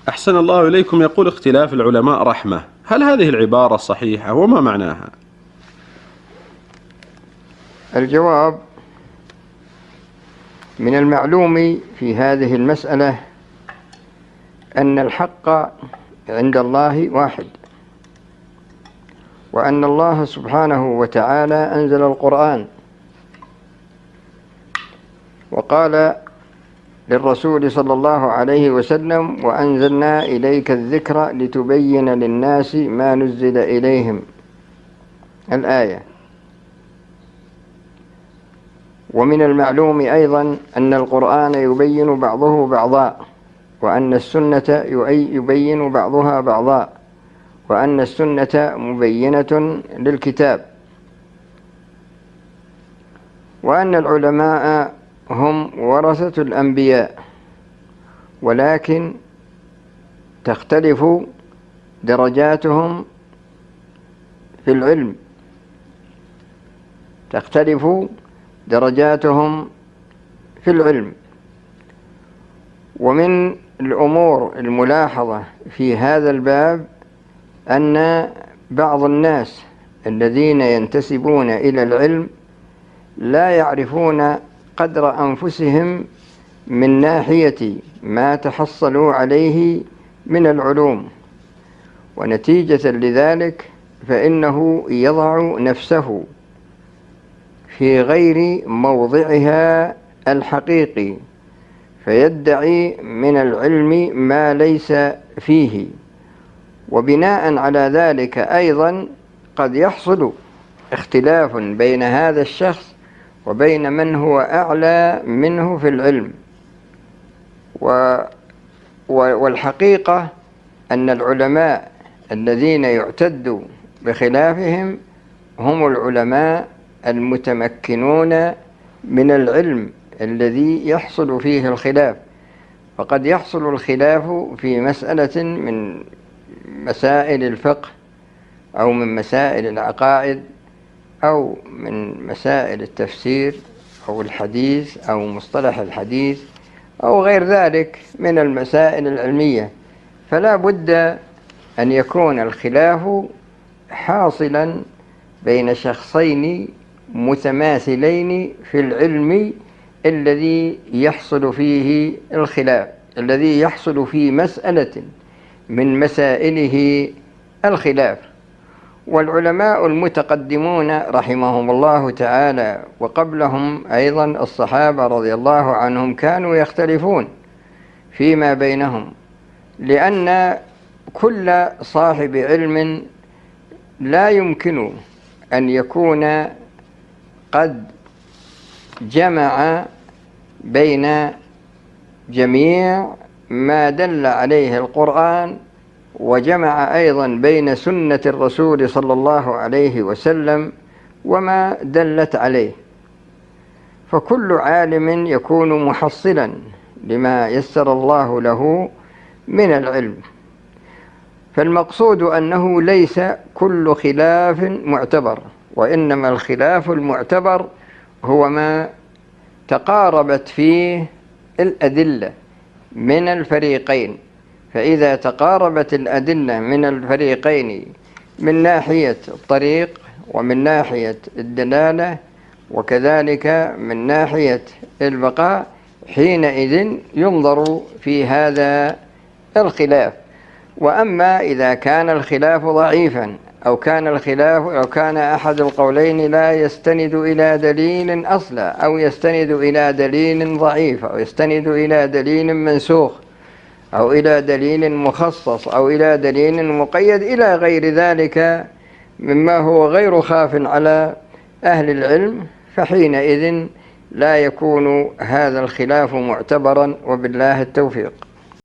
أحسن الله إليكم. يقول اختلاف العلماء رحمة، هل هذه العبارة صحيحة وما معناها؟ الجواب: من المعلوم في هذه المسألة أن الحق عند الله واحد، وأن الله سبحانه وتعالى أنزل القرآن وقال للرسول صلى الله عليه وسلم: وأنزلنا إليك الذكر لتبين للناس ما نزل إليهم، الآية. ومن المعلوم أيضا أن القرآن يبين بعضه بعضا، وأن السنة يبين بعضها بعضا، وأن السنة مبينة للكتاب، وأن العلماء هم ورثة الأنبياء، ولكن تختلف درجاتهم في العلم، تختلف درجاتهم في العلم. ومن الأمور الملاحظة في هذا الباب أن بعض الناس الذين ينتسبون إلى العلم لا يعرفون قدر أنفسهم من ناحية ما تحصلوا عليه من العلوم، ونتيجة لذلك فإنه يضع نفسه في غير موضعها الحقيقي، فيدعي من العلم ما ليس فيه، وبناء على ذلك أيضا قد يحصل اختلاف بين هذا الشخص وبين من هو أعلى منه في العلم. والحقيقة أن العلماء الذين يعتد بخلافهم هم العلماء المتمكنون من العلم الذي يحصل فيه الخلاف. فقد يحصل الخلاف في مسألة من مسائل الفقه، أو من مسائل العقائد، أو من مسائل التفسير أو الحديث أو مصطلح الحديث أو غير ذلك من المسائل العلمية، فلا بد أن يكون الخلاف حاصلا بين شخصين متماثلين في العلم الذي يحصل فيه الخلاف، الذي يحصل في مسألة من مسائله الخلاف. والعلماء المتقدمون رحمهم الله تعالى وقبلهم أيضا الصحابة رضي الله عنهم كانوا يختلفون فيما بينهم، لأن كل صاحب علم لا يمكن أن يكون قد جمع بين جميع ما دل عليه القرآن، وجمع أيضا بين سنة الرسول صلى الله عليه وسلم وما دلت عليه، فكل عالم يكون محصلا لما يسر الله له من العلم. فالمقصود أنه ليس كل خلاف معتبر، وإنما الخلاف المعتبر هو ما تقاربت فيه الأدلة من الفريقين. فإذا تقاربت الأدلة من الفريقين من ناحية الطريق ومن ناحية الدلالة وكذلك من ناحية البقاء، حينئذ ينظر في هذا الخلاف. وأما إذا كان الخلاف ضعيفا، أو كان أحد القولين لا يستند إلى دليل أصلا، أو يستند إلى دليل ضعيف، أو يستند إلى دليل منسوخ، أو إلى دليل مخصص، أو إلى دليل مقيد، إلى غير ذلك مما هو غير خاف على أهل العلم، فحينئذ لا يكون هذا الخلاف معتبرا، وبالله التوفيق.